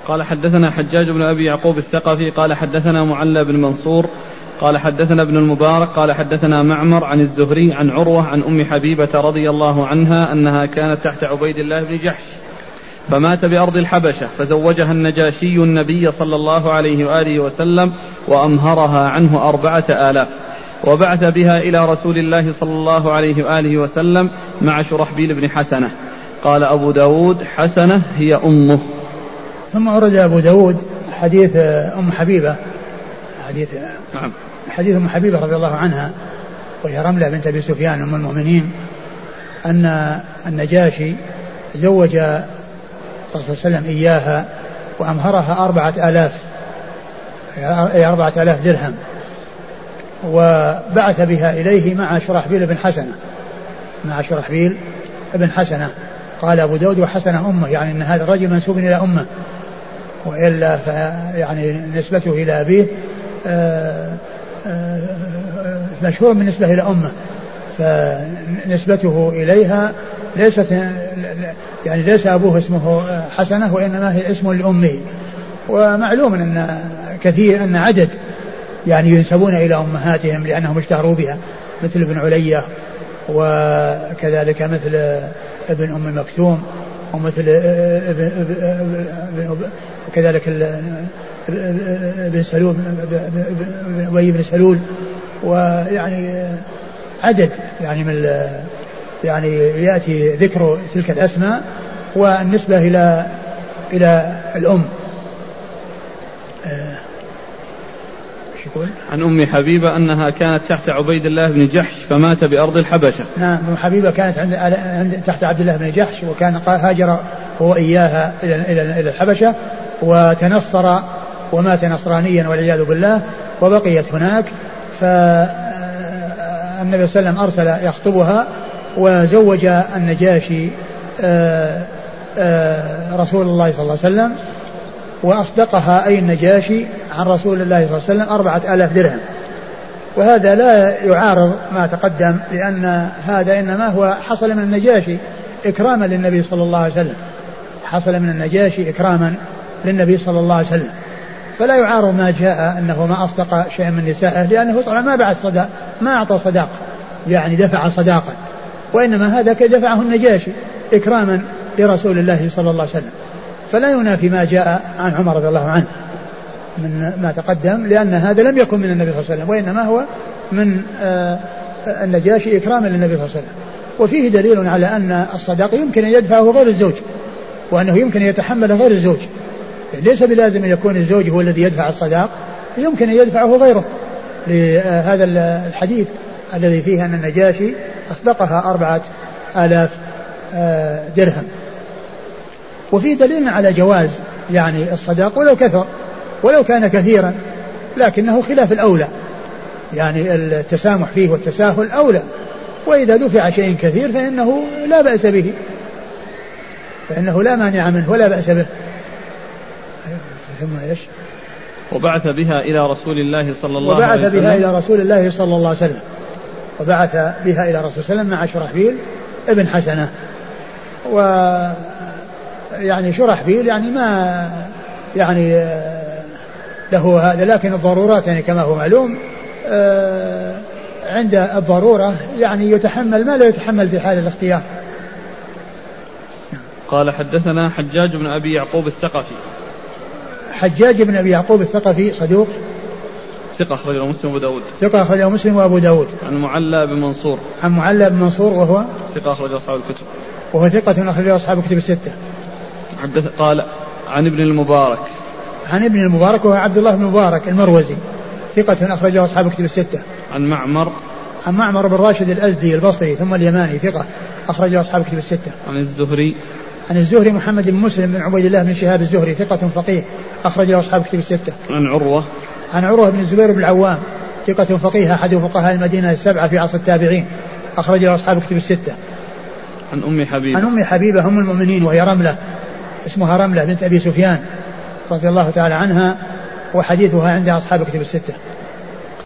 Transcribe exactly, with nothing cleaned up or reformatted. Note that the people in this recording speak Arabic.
قال حدثنا حجاج بن أبي يعقوب الثقفي قال حدثنا معلى بن منصور قال حدثنا ابن المبارك قال حدثنا معمر عن الزهري عن عروة عن أم حبيبة رضي الله عنها أنها كانت تحت عبيد الله بن جحش فمات بأرض الحبشة فزوجها النجاشي النبي صلى الله عليه وآله وسلم وأمهرها عنه أربعة آلاف وبعث بها إلى رسول الله صلى الله عليه وآله وسلم مع شرحبيل بن حسنة. قال أبو داود حسنة هي أمه. ثم أورد أبو داود حديث أم حبيبة حديث نعم. حديث أم حبيبة رضي الله عنها وهي رملة بنت أبي سفيان أم المؤمنين أن النجاشي زوج الرسول صلى الله عليه وسلم إياها وأمهرها أربعة آلاف أي أربعة آلاف درهم وبعث بها إليه مع شرحبيل بن حسنة مع شرحبيل بن حسنة. قال أبو داود وحسنة أمه يعني أن هذا الرجل منسوب إلى أمه وإلا يعني نسبته إلى أبيه مشهور بالنسبة إلى أمه فنسبته إليها ليست يعني ليس أبوه اسمه حسنة وإنما هي اسم لأمه. ومعلوم أن كثير أن عدد يعني ينسبون إلى أمهاتهم لأنهم اشتهروا بها مثل ابن علية وكذلك مثل ابن أم مكتوم ومثل كذلك ابن سلول ابن أبي بن سلول ويعني عدد يعني من يعني يأتي ذكر تلك الأسماء والنسبة إلى إلى الأم. عن أم حبيبة أنها كانت تحت عبيد الله بن جحش فمات بأرض الحبشة. نعم أم حبيبة كانت عند عند تحت عبد الله بن جحش وكان هاجر هو إياها إلى إلى إلى الحبشة وتنصر ومات نصرانيا والعياذ بالله وبقيت هناك. فالنبي صلى الله عليه وسلم أرسل يخطبها وزوج النجاشي رسول الله صلى الله عليه وسلم وأصدقها أي النجاشي عن رسول الله صلى الله عليه وسلم أربعة آلاف درهم. وهذا لا يعارض ما تقدم لأن هذا إنما هو حصل من النجاشي إكراما للنبي صلى الله عليه وسلم حصل من النجاشي إكراما للنبي صلى الله عليه وسلم فلا يعارض ما جاء أنه ما أصدق شيئا من نسائه لأنه طبعا ما بعد صداق ما أعطى صداق يعني دفع صداقا وإنما هذا كدفعه النجاشي إكراما لرسول الله صلى الله عليه وسلم فلا ينافي ما جاء عن عمر رضي الله عنه من ما تقدم لأن هذا لم يكن من النبي صلى الله عليه وسلم وإنما هو من النجاشي إكراما للنبي صلى الله عليه وسلم. وفيه دليل على أن الصداق يمكن أن يدفعه غير الزوج وأنه يمكن أن يتحمل غير الزوج ليس بلازم أن يكون الزوج هو الذي يدفع الصداق يمكن أن يدفعه غيره لهذا الحديث الذي فيه أن النجاشي أصدقها أربعة آلاف درهم. وفي دليل على جواز يعني الصداق ولو كثر ولو كان كثيرا لكنه خلاف الأولى يعني التسامح فيه والتساهل أولى وإذا دفع شيء كثير فإنه لا بأس به فإنه لا مانع منه ولا بأس به. ثم إيش وبعث بها إلى رسول الله صلى الله وبعث عليه وسلم بها إلى رسول الله صلى الله عليه وسلم وبعث بها إلى رسول الله مع شرحبيل ابن حسنة. و يعني شرحبيل يعني ما يعني له هذا لكن الضرورات يعني كما هو معلوم عند الضرورة يعني يتحمل ما لا يتحمل في حال الاختيار. قال حدثنا حجاج بن أبي يعقوب الثقفي. حجاج بن أبي يعقوب الثقفي صدوق ثقة أخرجه مسلم وأبو داود. ثقة أخرجه مسلم وأبو داود. عن معلى بن منصور. عن معلى بن منصور وهو ثقة أخرجه أصحاب الكتب. وهو ثقة أخرجه أصحاب الكتب الستة. قال عن ابن المبارك. عن ابن المبارك وهو عبد الله بن المبارك المروزي ثقة أخرجه أصحاب الكتب الستة. عن معمر. عن معمر بن راشد الأزدي البصري ثم اليماني ثقة أخرجه أصحاب الكتب الستة. عن الزهري. عن الزهري محمد بن مسلم بن عبيد الله بن شهاب الزهري ثقة فقيه أخرجه أصحاب الكتب الستة. عن عروة. عن عروة بن الزبير بن العوام ثقة فقيه أحد فقهاء المدينة السبعة في عصر التابعين أخرجه أصحاب الكتب الستة. عن أم حبيبة. عن أم حبيبة أم المؤمنين وهي رملة اسمها رملة بنت أبي سفيان رضي الله تعالى عنها وحديثها عند أصحاب الكتب الستة.